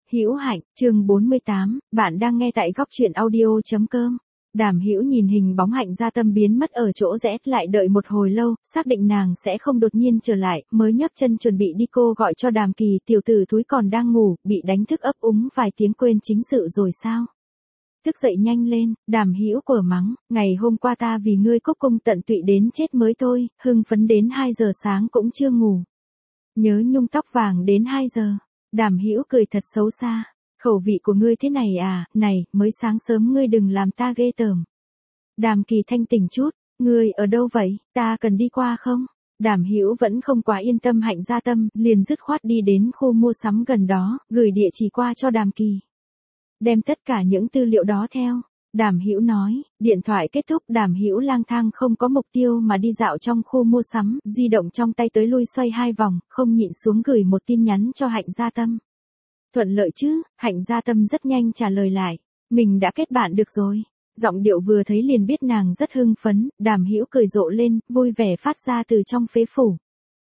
Hữu Hạnh, chương 48, bạn đang nghe tại góc truyện audio.com. Đàm Hữu nhìn hình bóng Hạnh Gia Tâm biến mất ở chỗ rẽ, lại đợi một hồi lâu, xác định nàng sẽ không đột nhiên trở lại, mới nhấc chân chuẩn bị đi. Cô gọi cho Đàm Kỳ, tiểu tử thúi còn đang ngủ, bị đánh thức ấp úng vài tiếng quên chính sự rồi sao? Thức dậy nhanh lên, Đàm Hữu quở mắng, ngày hôm qua ta vì ngươi cúc cung tận tụy đến chết mới thôi, hưng phấn đến 2 giờ sáng cũng chưa ngủ. Nhớ nhung tóc vàng đến 2 giờ. Đàm Hữu cười thật xấu xa, khẩu vị của ngươi thế này à, này, mới sáng sớm ngươi đừng làm ta ghê tởm. Đàm Kỳ thanh tỉnh chút, ngươi ở đâu vậy, ta cần đi qua không? Đàm Hữu vẫn không quá yên tâm Hạnh Gia Tâm, liền dứt khoát đi đến khu mua sắm gần đó, gửi địa chỉ qua cho Đàm Kỳ. Đem tất cả những tư liệu đó theo. Đàm Hữu nói, điện thoại kết thúc. Đàm Hữu lang thang không có mục tiêu mà đi dạo trong khu mua sắm, di động trong tay tới lui xoay 2 vòng, không nhịn xuống gửi một tin nhắn cho Hạnh Gia Tâm. Thuận lợi chứ? Hạnh Gia Tâm rất nhanh trả lời lại, mình đã kết bạn được rồi. Giọng điệu vừa thấy liền biết nàng rất hưng phấn. Đàm Hữu cười rộ lên, vui vẻ phát ra từ trong phế phủ.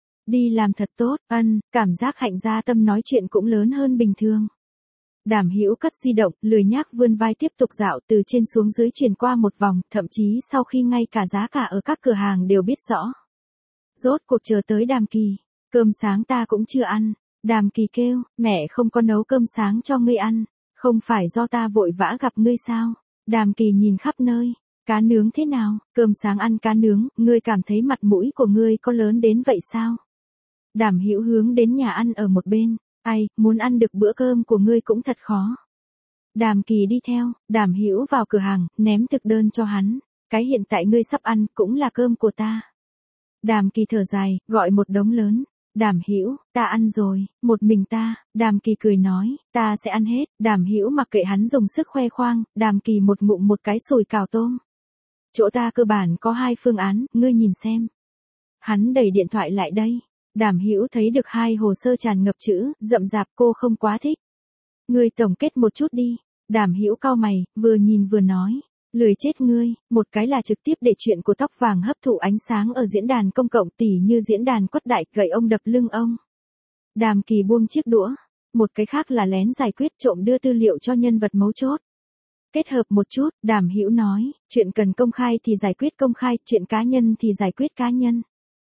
Đi làm thật tốt, cảm giác Hạnh Gia Tâm nói chuyện cũng lớn hơn bình thường. Đàm Hữu cất di động, lười nhác vươn vai tiếp tục dạo từ trên xuống dưới chuyển qua một vòng, thậm chí sau khi ngay cả giá cả ở các cửa hàng đều biết rõ. Rốt cuộc chờ tới Đàm Kỳ, cơm sáng ta cũng chưa ăn. Đàm Kỳ kêu, mẹ không có nấu cơm sáng cho ngươi ăn, không phải do ta vội vã gặp ngươi sao? Đàm Kỳ nhìn khắp nơi, cá nướng thế nào, cơm sáng ăn cá nướng, ngươi cảm thấy mặt mũi của ngươi có lớn đến vậy sao? Đàm Hữu hướng đến nhà ăn ở một bên. Ai, muốn ăn được bữa cơm của ngươi cũng thật khó. Đàm Kỳ đi theo. Đàm Hữu vào cửa hàng, ném thực đơn cho hắn. Cái hiện tại ngươi sắp ăn, cũng là cơm của ta. Đàm Kỳ thở dài, gọi một đống lớn. Đàm Hữu, ta ăn rồi, một mình ta. Đàm Kỳ cười nói, ta sẽ ăn hết. Đàm Hữu mặc kệ hắn dùng sức khoe khoang. Đàm Kỳ một ngụm một cái sùi cào tôm. Chỗ ta cơ bản có 2 phương án, ngươi nhìn xem. Hắn đẩy điện thoại lại đây. Đàm Hữu thấy được 2 hồ sơ tràn ngập chữ, rậm rạp, cô không quá thích. Ngươi tổng kết một chút đi. Đàm Hữu cau mày, vừa nhìn vừa nói, lười chết ngươi. Một cái là trực tiếp để chuyện của tóc vàng hấp thụ ánh sáng ở diễn đàn công cộng, tỉ như diễn đàn Quất Đại, gậy ông đập lưng ông. Đàm Kỳ buông chiếc đũa. Một cái khác là lén giải quyết trộm đưa tư liệu cho nhân vật mấu chốt. Kết hợp một chút, Đàm Hữu nói, chuyện cần công khai thì giải quyết công khai, chuyện cá nhân thì giải quyết cá nhân.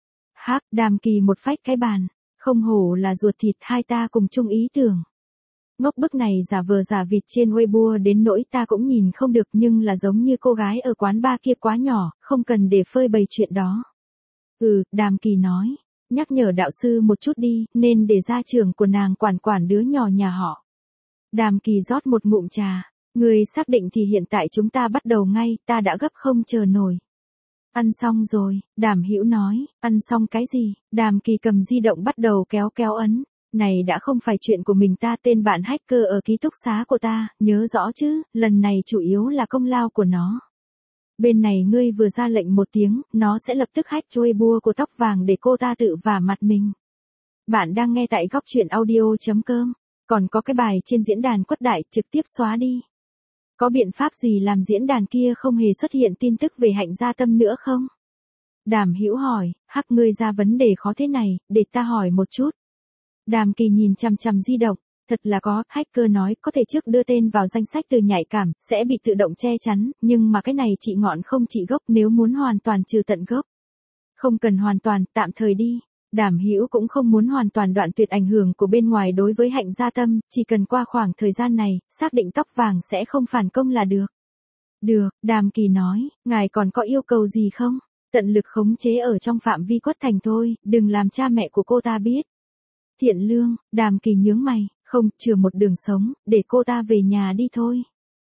Đàm Kỳ một phách cái bàn, không hổ là ruột thịt, hai ta cùng chung ý tưởng. Ngốc bức này giả vờ giả vịt trên Weibo đến nỗi ta cũng nhìn không được, nhưng là giống như cô gái ở quán bar kia quá nhỏ, không cần để phơi bày chuyện đó. Đàm Kỳ nói, nhắc nhở đạo sư một chút đi, nên để gia trưởng của nàng quản đứa nhỏ nhà họ. Đàm Kỳ rót một ngụm trà, người xác định thì hiện tại chúng ta bắt đầu ngay, ta đã gấp không chờ nổi. Ăn xong rồi, Đàm Hữu nói, ăn xong cái gì? Đàm Kỳ cầm di động bắt đầu kéo ấn. Này đã không phải chuyện của mình ta, tên bạn hacker ở ký túc xá của ta, nhớ rõ chứ, lần này chủ yếu là công lao của nó. Bên này ngươi vừa ra lệnh một tiếng, nó sẽ lập tức hack Weibo của tóc vàng để cô ta tự vả mặt mình. Bạn đang nghe tại góc truyện audio.com, còn có cái bài trên diễn đàn Quất Đại, trực tiếp xóa đi. Có biện pháp gì làm diễn đàn kia không hề xuất hiện tin tức về Hạnh Gia Tâm nữa không? Đàm Hữu hỏi, ngươi ra vấn đề khó thế này, để ta hỏi một chút. Đàm Kỳ nhìn chằm chằm di động, thật là có, hacker nói có thể trước đưa tên vào danh sách từ nhạy cảm, sẽ bị tự động che chắn, nhưng mà cái này trị ngọn không trị gốc, nếu muốn hoàn toàn trừ tận gốc. Không cần hoàn toàn, tạm thời đi. Đàm Hữu cũng không muốn hoàn toàn đoạn tuyệt ảnh hưởng của bên ngoài đối với Hạnh Gia Tâm, chỉ cần qua khoảng thời gian này, xác định tóc vàng sẽ không phản công là được. Được, Đàm Kỳ nói, ngài còn có yêu cầu gì không? Tận lực khống chế ở trong phạm vi Quất Thành thôi, đừng làm cha mẹ của cô ta biết. Thiện lương, Đàm Kỳ nhướng mày, không, chừa một đường sống, để cô ta về nhà đi thôi.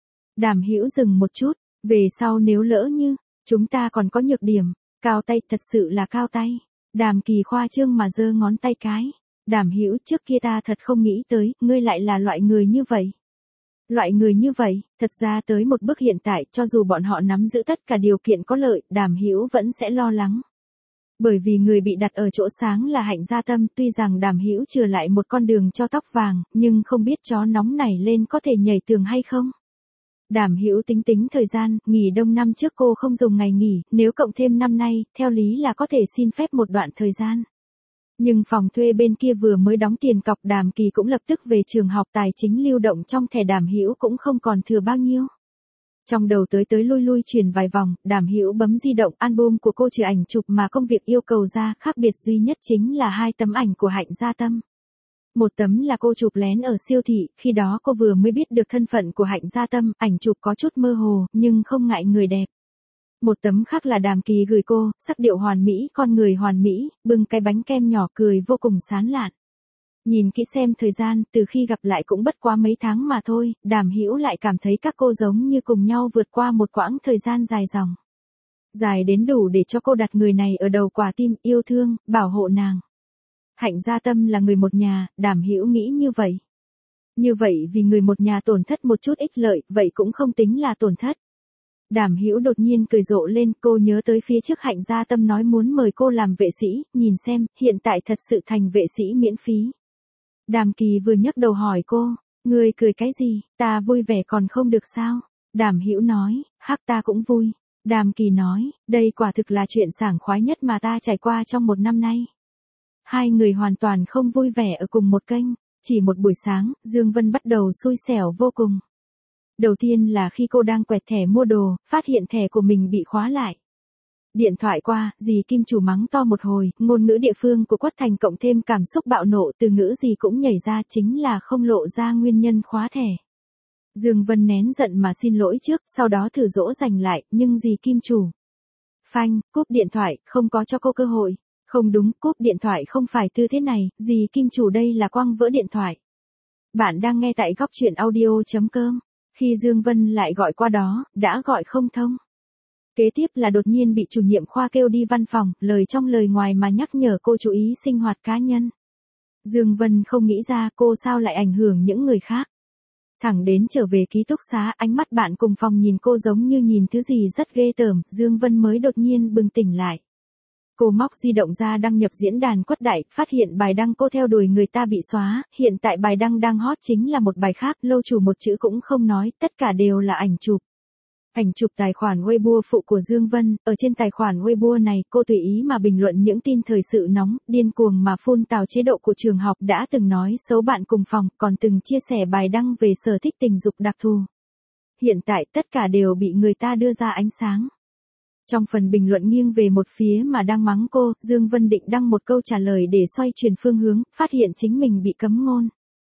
Đàm Hữu dừng một chút, về sau nếu lỡ như, chúng ta còn có nhược điểm, cao tay, thật sự là cao tay. Đàm Kỳ khoa trương mà giơ ngón tay cái. Đàm Hữu, trước kia ta thật không nghĩ tới, ngươi lại là loại người như vậy. Loại người như vậy, thật ra tới một bước hiện tại, cho dù bọn họ nắm giữ tất cả điều kiện có lợi, Đàm Hữu vẫn sẽ lo lắng. Bởi vì người bị đặt ở chỗ sáng là Hạnh Gia Tâm, tuy rằng Đàm Hữu chừa lại một con đường cho tóc vàng, nhưng không biết chó nóng này lên có thể nhảy tường hay không. Đàm Hữu tính thời gian, nghỉ đông năm trước cô không dùng ngày nghỉ, nếu cộng thêm năm nay, theo lý là có thể xin phép một đoạn thời gian. Nhưng phòng thuê bên kia vừa mới đóng tiền cọc, Đàm Kỳ cũng lập tức về trường học, tài chính lưu động trong thẻ Đàm Hữu cũng không còn thừa bao nhiêu. Trong đầu tới tới lui lui chuyển vài vòng, Đàm Hữu bấm di động, album của cô trừ ảnh chụp mà công việc yêu cầu ra, khác biệt duy nhất chính là 2 tấm ảnh của Hạnh Gia Tâm. Một tấm là cô chụp lén ở siêu thị, khi đó cô vừa mới biết được thân phận của Hạnh Gia Tâm, ảnh chụp có chút mơ hồ, nhưng không ngại người đẹp. Một tấm khác là Đàm Kỳ gửi cô, sắc điệu hoàn mỹ, con người hoàn mỹ, bưng cái bánh kem nhỏ cười vô cùng sán lạn. Nhìn kỹ xem thời gian, từ khi gặp lại cũng bất quá mấy tháng mà thôi, Đàm Hữu lại cảm thấy các cô giống như cùng nhau vượt qua một quãng thời gian dài dòng. Dài đến đủ để cho cô đặt người này ở đầu quả tim, yêu thương, bảo hộ nàng. Hạnh Gia Tâm là người một nhà, Đàm Hữu nghĩ như vậy. Như vậy vì người một nhà tổn thất một chút ích lợi, vậy cũng không tính là tổn thất. Đàm Hữu đột nhiên cười rộ lên, cô nhớ tới phía trước Hạnh Gia Tâm nói muốn mời cô làm vệ sĩ, nhìn xem, hiện tại thật sự thành vệ sĩ miễn phí. Đàm Kỳ vừa nhấc đầu hỏi cô, ngươi cười cái gì, ta vui vẻ còn không được sao? Đàm Hữu nói, hắc ta cũng vui. Đàm Kỳ nói, đây quả thực là chuyện sảng khoái nhất mà ta trải qua trong một năm nay. Hai người hoàn toàn không vui vẻ ở cùng một kênh, chỉ một buổi sáng, Dương Vân bắt đầu xui xẻo vô cùng. Đầu tiên là khi cô đang quẹt thẻ mua đồ, phát hiện thẻ của mình bị khóa lại. Điện thoại qua, dì Kim chủ mắng to một hồi, ngôn ngữ địa phương của Quất Thành cộng thêm cảm xúc bạo nộ, từ ngữ gì cũng nhảy ra, chính là không lộ ra nguyên nhân khóa thẻ. Dương Vân nén giận mà xin lỗi trước, sau đó thử dỗ dành lại, nhưng dì Kim chủ. Phanh, cúp điện thoại, không có cho cô cơ hội. Không đúng, cúp điện thoại không phải tư thế này, dì Kim chủ đây là quăng vỡ điện thoại. Bạn đang nghe tại góc truyện audio.com. Khi Dương Vân lại gọi qua đó, đã gọi không thông. Kế tiếp là đột nhiên bị chủ nhiệm khoa kêu đi văn phòng, lời trong lời ngoài mà nhắc nhở cô chú ý sinh hoạt cá nhân. Dương Vân không nghĩ ra cô sao lại ảnh hưởng những người khác. Thẳng đến trở về ký túc xá, ánh mắt bạn cùng phòng nhìn cô giống như nhìn thứ gì rất ghê tởm, Dương Vân mới đột nhiên bừng tỉnh lại. Cô móc di động ra đăng nhập diễn đàn Quất Đại, phát hiện bài đăng cô theo đuổi người ta bị xóa, hiện tại bài đăng đang hot chính là một bài khác, lâu chủ một chữ cũng không nói, tất cả đều là ảnh chụp. Ảnh chụp tài khoản Weibo phụ của Dương Vân, ở trên tài khoản Weibo này, cô tùy ý mà bình luận những tin thời sự nóng, điên cuồng mà phun tào chế độ của trường học, đã từng nói xấu bạn cùng phòng, còn từng chia sẻ bài đăng về sở thích tình dục đặc thù. Hiện tại tất cả đều bị người ta đưa ra ánh sáng. Trong phần bình luận nghiêng về một phía mà đang mắng cô, Dương Vân định đăng một câu trả lời để xoay chuyển phương hướng, phát hiện chính mình bị cấm ngôn.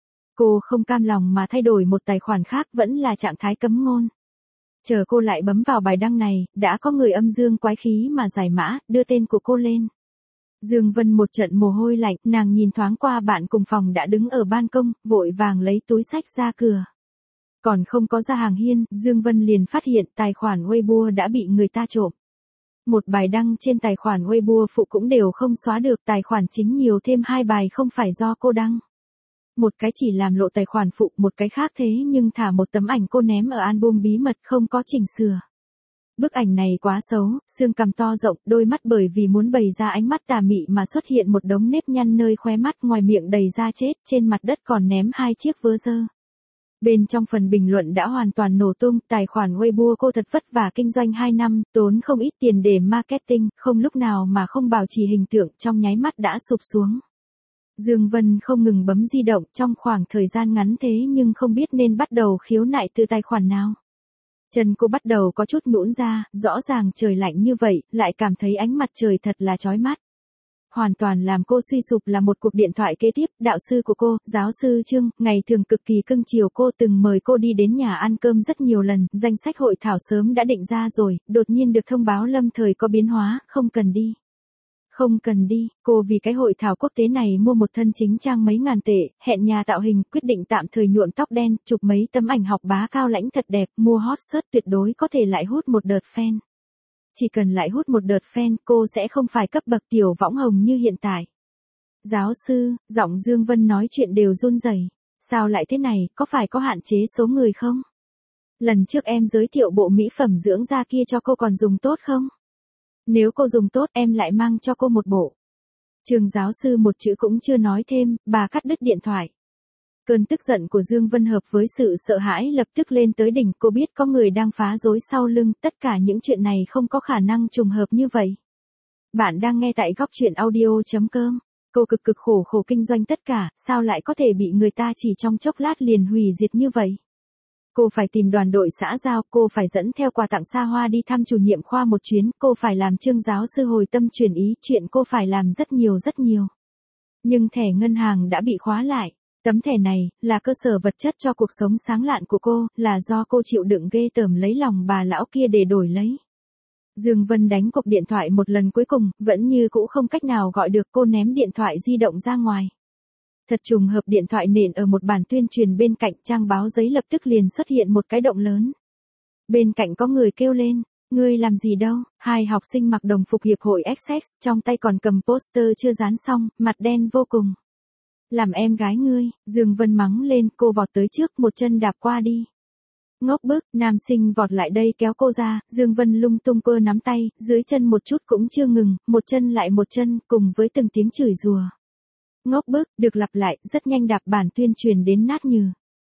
Cô không cam lòng mà thay đổi một tài khoản khác, vẫn là trạng thái cấm ngôn. Chờ cô lại bấm vào bài đăng này, đã có người âm dương quái khí mà giải mã, đưa tên của cô lên. Dương Vân một trận mồ hôi lạnh, nàng nhìn thoáng qua bạn cùng phòng đã đứng ở ban công, vội vàng lấy túi xách ra cửa. Còn không có ra hàng hiên, Dương Vân liền phát hiện tài khoản Weibo đã bị người ta trộm. Một bài đăng trên tài khoản Weibo phụ cũng đều không xóa được, tài khoản chính nhiều thêm 2 bài không phải do cô đăng. Một cái chỉ làm lộ tài khoản phụ, một cái khác thế nhưng thả một tấm ảnh cô ném ở album bí mật không có chỉnh sửa. Bức ảnh này quá xấu, xương cằm to rộng, đôi mắt bởi vì muốn bày ra ánh mắt tà mị mà xuất hiện một đống nếp nhăn nơi khóe mắt, ngoài miệng đầy da chết, trên mặt đất còn ném 2 chiếc vớ dơ. Bên trong phần bình luận đã hoàn toàn nổ tung, tài khoản Weibo cô thật vất vả kinh doanh 2 năm, tốn không ít tiền để marketing, không lúc nào mà không bảo trì hình tượng, trong nháy mắt đã sụp xuống. Dương Vân không ngừng bấm di động trong khoảng thời gian ngắn thế nhưng không biết nên bắt đầu khiếu nại từ tài khoản nào. Chân cô bắt đầu có chút nhũn ra, rõ ràng trời lạnh như vậy, lại cảm thấy ánh mặt trời thật là chói mắt. Hoàn toàn làm cô suy sụp là một cuộc điện thoại kế tiếp, đạo sư của cô, giáo sư Trương, ngày thường cực kỳ cưng chiều cô, từng mời cô đi đến nhà ăn cơm rất nhiều lần, danh sách hội thảo sớm đã định ra rồi, đột nhiên được thông báo lâm thời có biến hóa, không cần đi. Không cần đi, cô vì cái hội thảo quốc tế này mua một thân chính trang mấy ngàn tệ, hẹn nhà tạo hình, quyết định tạm thời nhuộm tóc đen, chụp mấy tấm ảnh học bá cao lãnh thật đẹp, mua hot search tuyệt đối có thể lại hút một đợt fan. Chỉ cần lại hút một đợt fan, cô sẽ không phải cấp bậc tiểu võng hồng như hiện tại. Giáo sư, giọng Dương Vân nói chuyện đều run rẩy. Sao lại thế này, có phải có hạn chế số người không? Lần trước em giới thiệu bộ mỹ phẩm dưỡng da kia cho cô còn dùng tốt không? Nếu cô dùng tốt em lại mang cho cô một bộ. Trường giáo sư một chữ cũng chưa nói thêm, bà cắt đứt điện thoại. Cơn tức giận của Dương Vân hợp với sự sợ hãi lập tức lên tới đỉnh, cô biết có người đang phá rối sau lưng, tất cả những chuyện này không có khả năng trùng hợp như vậy. Bạn đang nghe tại góc truyện audio.com. Cô cực cực khổ khổ kinh doanh tất cả, sao lại có thể bị người ta chỉ trong chốc lát liền hủy diệt như vậy? Cô phải tìm đoàn đội xã giao, cô phải dẫn theo quà tặng xa hoa đi thăm chủ nhiệm khoa một chuyến, cô phải làm Trương giáo sư hồi tâm chuyển ý, chuyện cô phải làm rất nhiều rất nhiều. Nhưng thẻ ngân hàng đã bị khóa lại. Tấm thẻ này, là cơ sở vật chất cho cuộc sống sáng lạn của cô, là do cô chịu đựng ghê tởm lấy lòng bà lão kia để đổi lấy. Dương Vân đánh cục điện thoại một lần cuối cùng, vẫn như cũ không cách nào gọi được, cô ném điện thoại di động ra ngoài. Thật trùng hợp điện thoại nện ở một bản tuyên truyền bên cạnh, trang báo giấy lập tức liền xuất hiện một cái động lớn. Bên cạnh có người kêu lên, ngươi làm gì đâu? Hai học sinh mặc đồng phục hiệp hội XX, trong tay còn cầm poster chưa dán xong, mặt đen vô cùng. Làm em gái ngươi, Dương Vân mắng lên, cô vọt tới trước, một chân đạp qua đi. Ngốc bức, nam sinh vọt lại đây kéo cô ra, Dương Vân lung tung cơ nắm tay, dưới chân một chút cũng chưa ngừng, một chân lại một chân, cùng với từng tiếng chửi rủa. Ngốc bức, được lặp lại, rất nhanh đạp bản tuyên truyền đến nát nhừ.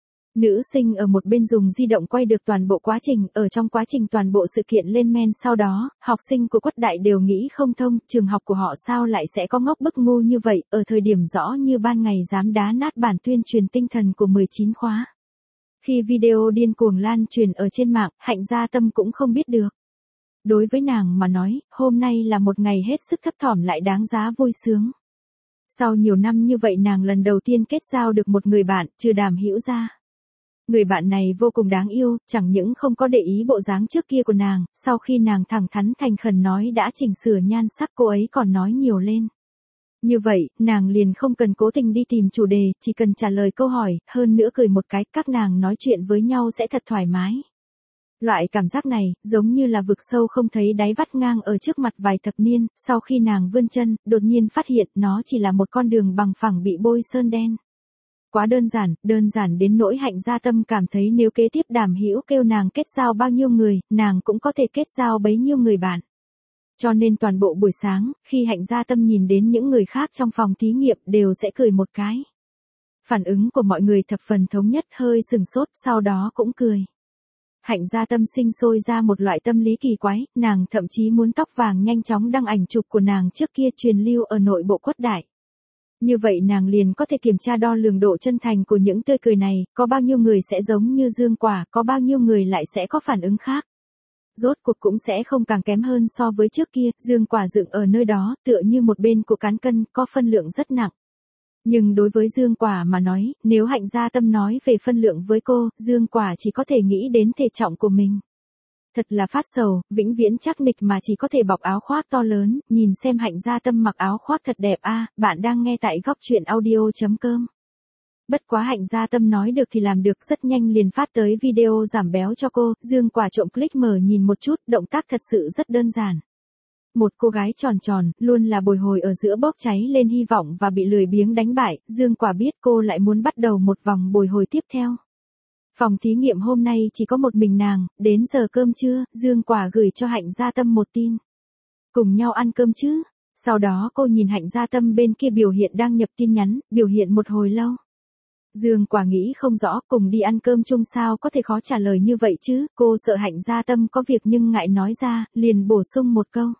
Nữ sinh ở một bên dùng di động quay được toàn bộ quá trình, ở trong quá trình toàn bộ sự kiện lên men sau đó, học sinh của Quất Đại đều nghĩ không thông, trường học của họ sao lại sẽ có ngốc bức ngu như vậy, ở thời điểm rõ như ban ngày dám đá nát bản tuyên truyền tinh thần của 19 khóa. Khi video điên cuồng lan truyền ở trên mạng, Hạnh Gia Tâm cũng không biết được. Đối với nàng mà nói, hôm nay là một ngày hết sức thấp thỏm lại đáng giá vui sướng. Sau nhiều năm như vậy nàng lần đầu tiên kết giao được một người bạn, trừ Đàm Hữu ra. Người bạn này vô cùng đáng yêu, chẳng những không có để ý bộ dáng trước kia của nàng, sau khi nàng thẳng thắn thành khẩn nói đã chỉnh sửa nhan sắc, cô ấy còn nói nhiều lên. Như vậy, nàng liền không cần cố tình đi tìm chủ đề, chỉ cần trả lời câu hỏi, hơn nữa cười một cái, các nàng nói chuyện với nhau sẽ thật thoải mái. Loại cảm giác này, giống như là vực sâu không thấy đáy vắt ngang ở trước mặt vài thập niên, sau khi nàng vươn chân, đột nhiên phát hiện nó chỉ là một con đường bằng phẳng bị bôi sơn đen. Quá đơn giản đến nỗi Hạnh Gia Tâm cảm thấy nếu kế tiếp Đàm Hữu kêu nàng kết giao bao nhiêu người, nàng cũng có thể kết giao bấy nhiêu người bạn. Cho nên toàn bộ buổi sáng, khi Hạnh Gia Tâm nhìn đến những người khác trong phòng thí nghiệm đều sẽ cười một cái. Phản ứng của mọi người thập phần thống nhất, hơi sừng sốt, sau đó cũng cười. Hạnh Gia Tâm sinh sôi ra một loại tâm lý kỳ quái, nàng thậm chí muốn tóc vàng nhanh chóng đăng ảnh chụp của nàng trước kia truyền lưu ở nội bộ Quất Đại. Như vậy nàng liền có thể kiểm tra đo lường độ chân thành của những tươi cười này, có bao nhiêu người sẽ giống như Dương Quả, có bao nhiêu người lại sẽ có phản ứng khác. Rốt cuộc cũng sẽ không càng kém hơn so với trước kia, Dương Quả dựng ở nơi đó, tựa như một bên của cán cân, có phân lượng rất nặng. Nhưng đối với Dương Quả mà nói, nếu Hạnh Gia Tâm nói về phân lượng với cô, Dương Quả chỉ có thể nghĩ đến thể trọng của mình. Thật là phát sầu, vĩnh viễn chắc nịch mà chỉ có thể bọc áo khoác to lớn, nhìn xem Hạnh Gia Tâm mặc áo khoác thật đẹp a. Bạn đang nghe tại góc truyện audio.com. Bất quá Hạnh Gia Tâm nói được thì làm được, rất nhanh liền phát tới video giảm béo cho cô, Dương Quả trộm click mở nhìn một chút, động tác thật sự rất đơn giản. Một cô gái tròn tròn, luôn là bồi hồi ở giữa bốc cháy lên hy vọng và bị lười biếng đánh bại, Dương Quả biết cô lại muốn bắt đầu một vòng bồi hồi tiếp theo. Phòng thí nghiệm hôm nay chỉ có một mình nàng, đến giờ cơm trưa, Dương Quả gửi cho Hạnh Gia Tâm một tin. Cùng nhau ăn cơm chứ? Sau đó cô nhìn Hạnh Gia Tâm bên kia biểu hiện đang nhập tin nhắn, biểu hiện một hồi lâu. Dương Quả nghĩ không rõ, cùng đi ăn cơm chung sao có thể khó trả lời như vậy chứ, cô sợ Hạnh Gia Tâm có việc nhưng ngại nói ra, liền bổ sung một câu.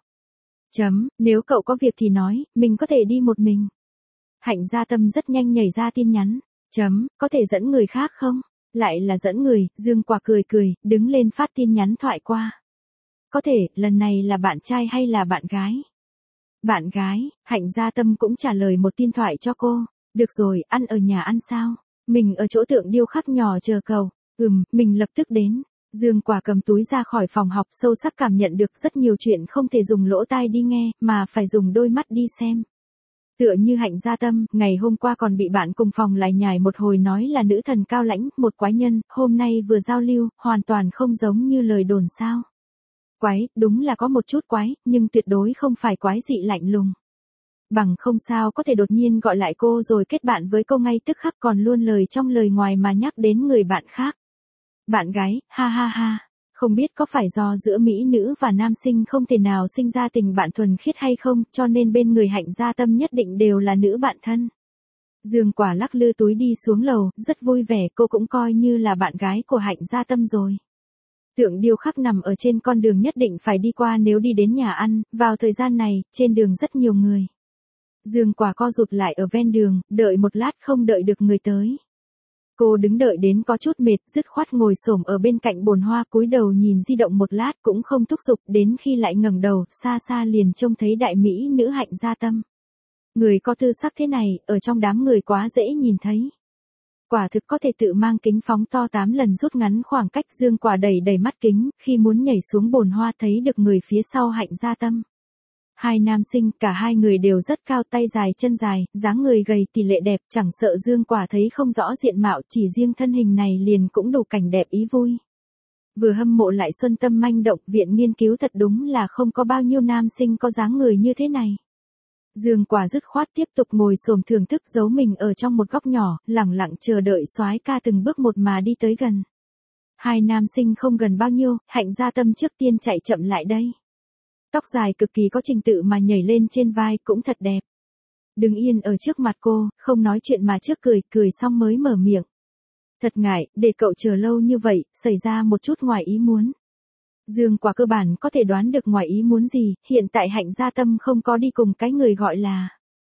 Nếu cậu có việc thì nói, mình có thể đi một mình. Hạnh Gia Tâm rất nhanh nhảy ra tin nhắn. Có thể dẫn người khác không? Lại là dẫn người, Dương Quả cười cười, đứng lên phát tin nhắn thoại qua. Có thể, lần này là bạn trai hay là bạn gái? Bạn gái, Hạnh Gia Tâm cũng trả lời một tin thoại cho cô. Được rồi, ăn ở nhà ăn sao? Mình ở chỗ tượng điêu khắc nhỏ chờ cậu. Mình lập tức đến. Dương Quả cầm túi ra khỏi phòng học, sâu sắc cảm nhận được rất nhiều chuyện không thể dùng lỗ tai đi nghe, mà phải dùng đôi mắt đi xem. Tựa như Hạnh Gia Tâm, ngày hôm qua còn bị bạn cùng phòng lải nhải một hồi nói là nữ thần cao lãnh, một quái nhân, hôm nay vừa giao lưu, hoàn toàn không giống như lời đồn sao. Quái, đúng là có một chút quái, nhưng tuyệt đối không phải quái dị lạnh lùng. Bằng không sao có thể đột nhiên gọi lại cô rồi kết bạn với cô ngay tức khắc, còn luôn lời trong lời ngoài mà nhắc đến người bạn khác. Bạn gái, ha ha ha. Không biết có phải do giữa mỹ nữ và nam sinh không thể nào sinh ra tình bạn thuần khiết hay không, cho nên bên người Hạnh Gia Tâm nhất định đều là nữ bạn thân. Dương Quả lắc lư túi đi xuống lầu, rất vui vẻ, cô cũng coi như là bạn gái của Hạnh Gia Tâm rồi. Tượng điêu khắc nằm ở trên con đường nhất định phải đi qua nếu đi đến nhà ăn, vào thời gian này, trên đường rất nhiều người. Dương Quả co rụt lại ở ven đường, đợi một lát không đợi được người tới. Cô đứng đợi đến có chút mệt, dứt khoát ngồi xổm ở bên cạnh bồn hoa cúi đầu nhìn di động một lát cũng không thúc giục, đến khi lại ngẩng đầu, xa xa liền trông thấy đại mỹ nữ Hạnh Gia Tâm. Người có tư sắc thế này, ở trong đám người quá dễ nhìn thấy. Quả thực có thể tự mang kính phóng to 8 lần rút ngắn khoảng cách. Dương Quả đẩy đẩy mắt kính, khi muốn nhảy xuống bồn hoa thấy được người phía sau Hạnh Gia Tâm. Hai nam sinh, cả hai người đều rất cao, tay dài chân dài, dáng người gầy tỷ lệ đẹp, chẳng sợ Dương Quả thấy không rõ diện mạo, chỉ riêng thân hình này liền cũng đủ cảnh đẹp ý vui. Vừa hâm mộ lại xuân tâm manh động, viện nghiên cứu thật đúng là không có bao nhiêu nam sinh có dáng người như thế này. Dương Quả dứt khoát tiếp tục ngồi xổm thưởng thức, giấu mình ở trong một góc nhỏ, lẳng lặng chờ đợi soái ca từng bước một mà đi tới gần. Hai nam sinh không gần bao nhiêu, Hạnh Gia Tâm trước tiên chạy chậm lại đây. Tóc dài cực kỳ có trình tự mà nhảy lên trên vai cũng thật đẹp. Đứng yên ở trước mặt cô, không nói chuyện mà trước cười xong mới mở miệng. Thật ngại, để cậu chờ lâu như vậy, xảy ra một chút ngoài ý muốn. Dương Quả cơ bản có thể đoán được ngoài ý muốn gì, hiện tại Hạnh Gia Tâm không có đi cùng cái người gọi là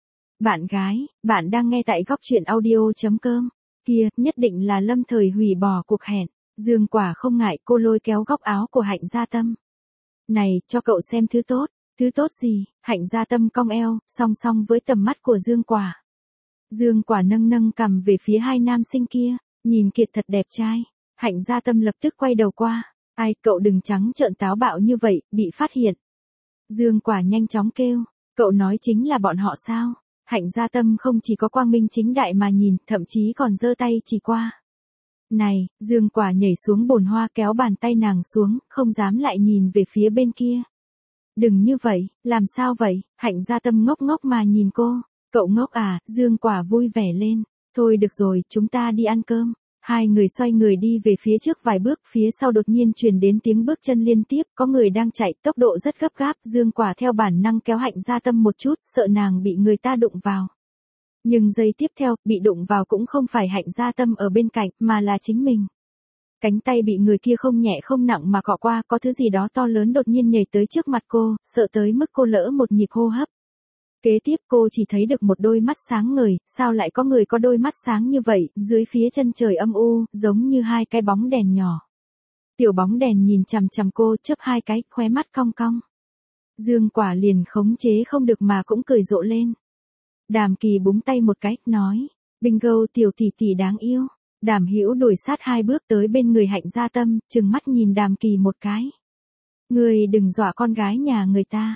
bạn gái. Bạn đang nghe tại góc truyện audio.com. Kia, nhất định là Lâm Thời hủy bỏ cuộc hẹn. Dương Quả không ngại, cô lôi kéo góc áo của Hạnh Gia Tâm. Này, cho cậu xem thứ tốt. Thứ tốt gì? Hạnh Gia Tâm cong eo, song song với tầm mắt của Dương Quả. Dương Quả nâng nâng cằm về phía hai nam sinh kia, nhìn kiệt thật đẹp trai. Hạnh Gia Tâm lập tức quay đầu qua. Ai, cậu đừng trắng trợn táo bạo như vậy, bị phát hiện. Dương Quả nhanh chóng kêu, cậu nói chính là bọn họ sao? Hạnh Gia Tâm không chỉ có quang minh chính đại mà nhìn, thậm chí còn giơ tay chỉ qua. Này, Dương Quả nhảy xuống bồn hoa kéo bàn tay nàng xuống, không dám lại nhìn về phía bên kia. Đừng như vậy, làm sao vậy? Hạnh Gia Tâm ngốc ngốc mà nhìn cô. Cậu ngốc à? Dương Quả vui vẻ lên. Thôi được rồi, chúng ta đi ăn cơm. Hai người xoay người đi về phía trước vài bước, phía sau đột nhiên truyền đến tiếng bước chân liên tiếp, có người đang chạy, tốc độ rất gấp gáp. Dương Quả theo bản năng kéo Hạnh Gia Tâm một chút, sợ nàng bị người ta đụng vào. Nhưng giây tiếp theo, bị đụng vào cũng không phải Hạnh Gia Tâm ở bên cạnh, mà là chính mình. Cánh tay bị người kia không nhẹ không nặng mà cọ qua, có thứ gì đó to lớn đột nhiên nhảy tới trước mặt cô, sợ tới mức cô lỡ một nhịp hô hấp. Kế tiếp cô chỉ thấy được một đôi mắt sáng ngời, sao lại có người có đôi mắt sáng như vậy, dưới phía chân trời âm u, giống như hai cái bóng đèn nhỏ. Tiểu bóng đèn nhìn chằm chằm cô, chớp hai cái, khóe mắt cong cong. Dương Quả liền khống chế không được mà cũng cười rộ lên. Đàm Kỳ búng tay một cái, nói, bingo tiểu tỷ tỷ đáng yêu. Đàm Hữu đuổi sát hai bước tới bên người Hạnh Gia Tâm, trừng mắt nhìn Đàm Kỳ một cái. Người đừng dọa con gái nhà người ta.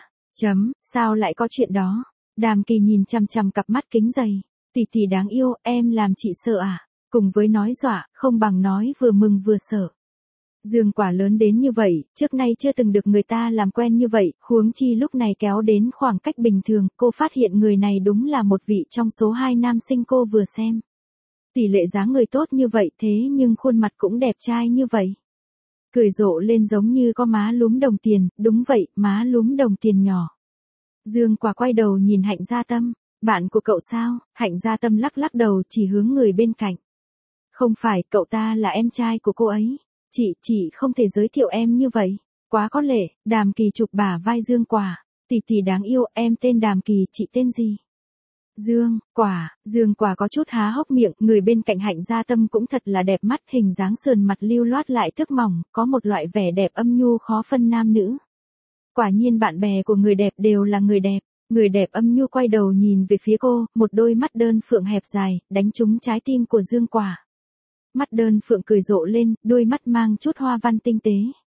Sao lại có chuyện đó? Đàm Kỳ nhìn chằm chằm cặp mắt kính dày. Tỷ tỷ đáng yêu, em làm chị sợ à? Cùng với nói dọa, không bằng nói vừa mừng vừa sợ. Dương Quả lớn đến như vậy, trước nay chưa từng được người ta làm quen như vậy, huống chi lúc này kéo đến khoảng cách bình thường, cô phát hiện người này đúng là một vị trong số hai nam sinh cô vừa xem. Tỷ lệ dáng người tốt như vậy thế nhưng khuôn mặt cũng đẹp trai như vậy. Cười rộ lên giống như có má lúm đồng tiền, đúng vậy, má lúm đồng tiền nhỏ. Dương Quả quay đầu nhìn Hạnh Gia Tâm, bạn của cậu sao? Hạnh Gia Tâm lắc lắc đầu chỉ hướng người bên cạnh. Không phải, cậu ta là em trai của cô ấy. Chị không thể giới thiệu em như vậy. Quá có lệ. Đàm Kỳ chụp bả vai Dương Quả. Tỷ tỷ đáng yêu, em tên Đàm Kỳ, chị tên gì? Dương Quả có chút há hốc miệng, người bên cạnh Hạnh Gia Tâm cũng thật là đẹp mắt, hình dáng sườn mặt lưu loát lại thước mỏng, có một loại vẻ đẹp âm nhu khó phân nam nữ. Quả nhiên bạn bè của người đẹp đều là người đẹp. Người đẹp âm nhu quay đầu nhìn về phía cô, một đôi mắt đơn phượng hẹp dài, đánh trúng trái tim của Dương Quả. Mắt đơn phượng cười rộ lên, đôi mắt mang chút hoa văn tinh tế.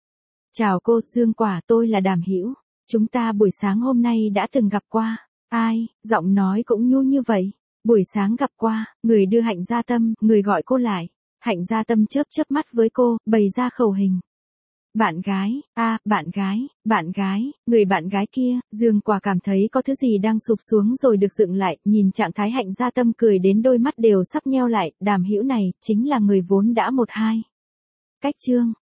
Chào cô, Dương Quả, tôi là Đàm Hữu. Chúng ta buổi sáng hôm nay đã từng gặp qua. Ai, giọng nói cũng nhu như vậy. Buổi sáng gặp qua, người đưa Hạnh Gia Tâm, người gọi cô lại. Hạnh Gia Tâm chớp chớp mắt với cô, bày ra khẩu hình. Bạn gái, bạn gái, người bạn gái kia. Dương Quả cảm thấy có thứ gì đang sụp xuống rồi được dựng lại, nhìn trạng thái Hạnh Gia Tâm cười đến đôi mắt đều sắp nheo lại, Đàm Hữu này, chính là người vốn đã một hai. Cách chương.